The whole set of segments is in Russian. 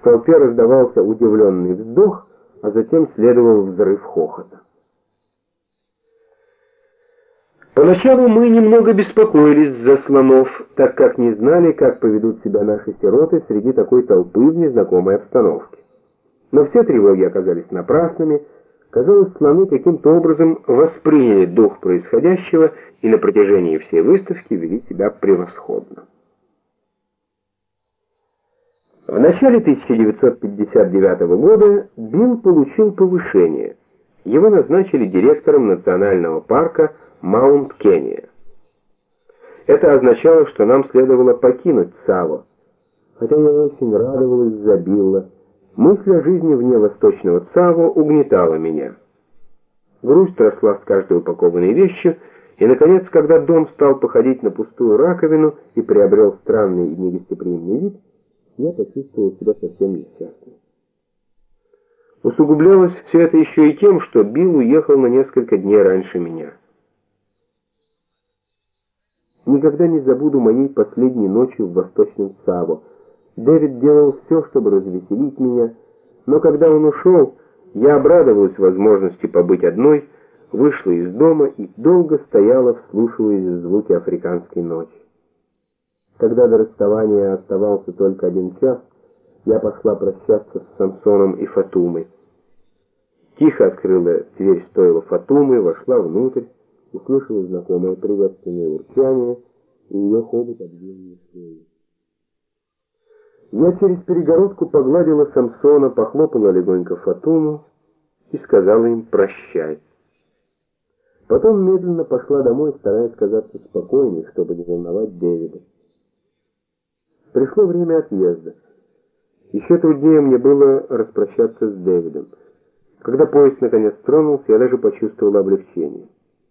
В толпе раздавался удивленный вздох, а затем следовал взрыв хохота. Поначалу мы немного беспокоились за слонов, так как не знали, как поведут себя наши сироты среди такой толпы в незнакомой обстановке. Но все тревоги оказались напрасными. Казалось, слоны каким-то образом восприняли дух происходящего и на протяжении всей выставки вели себя превосходно. В начале 1959 года Билл получил повышение. Его назначили директором национального парка Маунт-Кения. Это означало, что нам следовало покинуть Цаво. Хотя я очень радовалась за Билла, мысль о жизни вне восточного Цаво угнетала меня. Грусть росла с каждой упакованной вещью, и, наконец, когда дом стал походить на пустую раковину и приобрел странный и негостеприимный вид, я почувствовал себя совсем несчастным. Усугублялось все это еще и тем, что Билл уехал на несколько дней раньше меня. Никогда не забуду моей последней ночи в восточном Цаво. Дэвид делал все, чтобы развеселить меня, но когда он ушел, я обрадовалась возможности побыть одной, вышла из дома и долго стояла, вслушиваясь в звуки африканской ночи. Когда до расставания оставался только 1 час, я пошла прощаться с Самсоном и Фатумой. Тихо открыла дверь стойла Фатумы, вошла внутрь, услышала знакомое приветственное урчание, и ее хобот обвил мне шею. Я через перегородку погладила Самсона, похлопала легонько Фатуму и сказала им «прощай». Потом медленно пошла домой, стараясь казаться спокойней, чтобы не волновать Дэвида. Пришло время отъезда. Еще труднее мне было распрощаться с Дэвидом. Когда поезд наконец тронулся, я даже почувствовала облегчение.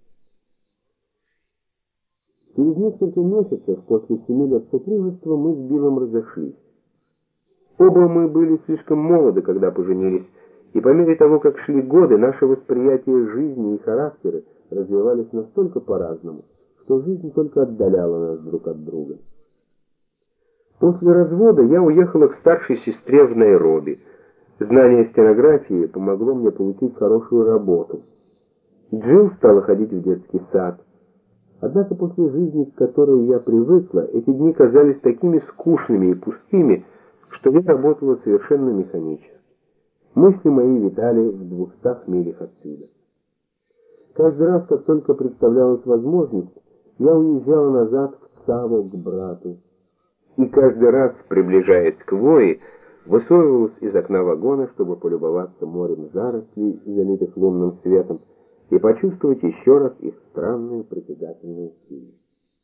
Через несколько месяцев после 7 лет супружества мы с Биллом разошлись. Оба мы были слишком молоды, когда поженились, и по мере того, как шли годы, наше восприятие жизни и характеры развивались настолько по-разному, что жизнь только отдаляла нас друг от друга. После развода я уехала к старшей сестре в Найроби. Знание стенографии помогло мне получить хорошую работу. Джилл стала ходить в детский сад. Однако после жизни, к которой я привыкла, эти дни казались такими скучными и пустыми, что я работала совершенно механически. Мысли мои витали в 200 милях отсюда. Каждый раз, как только представлялась возможность, я уезжала назад в Цаво к брату. И каждый раз, приближаясь к Вои, высовывалась из окна вагона, чтобы полюбоваться морем зарослей, залитых лунным светом, и почувствовать еще раз их странную притягательную силу.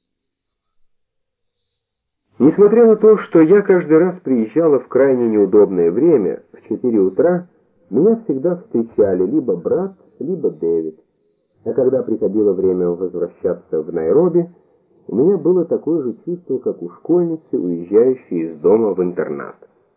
Несмотря на то, что я каждый раз приезжала в крайне неудобное время, в 4 утра, меня всегда встречали либо брат, либо Дэвид. А когда приходило время возвращаться в Найроби, у меня было такое же чувство, как у школьницы, уезжающей из дома в интернат.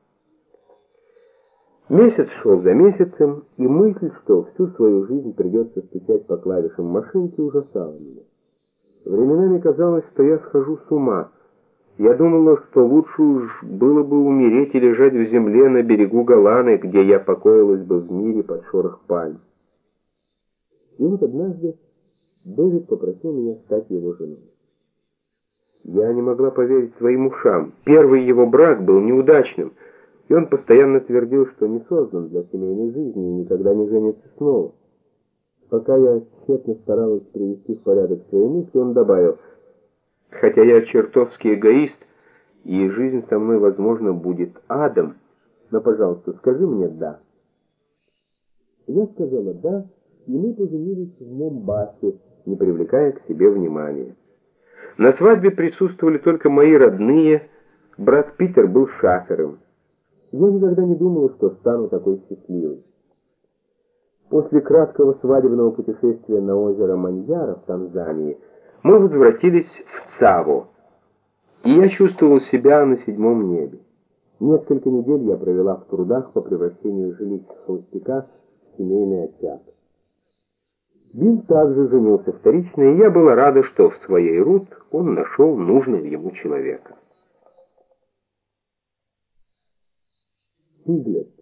Месяц шел за месяцем, и мысль, что всю свою жизнь придется стучать по клавишам машинки, ужасала меня. Временами казалось, что я схожу с ума. Я думала, что лучше уж было бы умереть и лежать в земле на берегу Голланы, где я покоилась бы в мире под шорох пальм. И вот однажды Дэвид попросил меня стать его женой. Я не могла поверить своим ушам. Первый его брак был неудачным, и он постоянно твердил, что не создан для семейной жизни и никогда не женится снова. Пока я тщетно старалась привести в порядок свои мысли, он добавил: «Хотя я чертовски эгоист, и жизнь со мной, возможно, будет адом, но, пожалуйста, скажи мне «да». Я сказала «да», и мы поженились в Момбасе, не привлекая к себе внимания. На свадьбе присутствовали только мои родные, брат Питер был шафером. Я никогда не думала, что стану такой счастливой. После краткого свадебного путешествия на озеро Маньяра в Танзании мы возвратились в Цаво, и я чувствовал себя на 7-м небе. Несколько недель я провела в трудах по превращению жилищ холостяка в семейный очаг. Билл также женился вторично, и я была рада, что в своей Рут он нашел нужного ему человека. Штиглиц.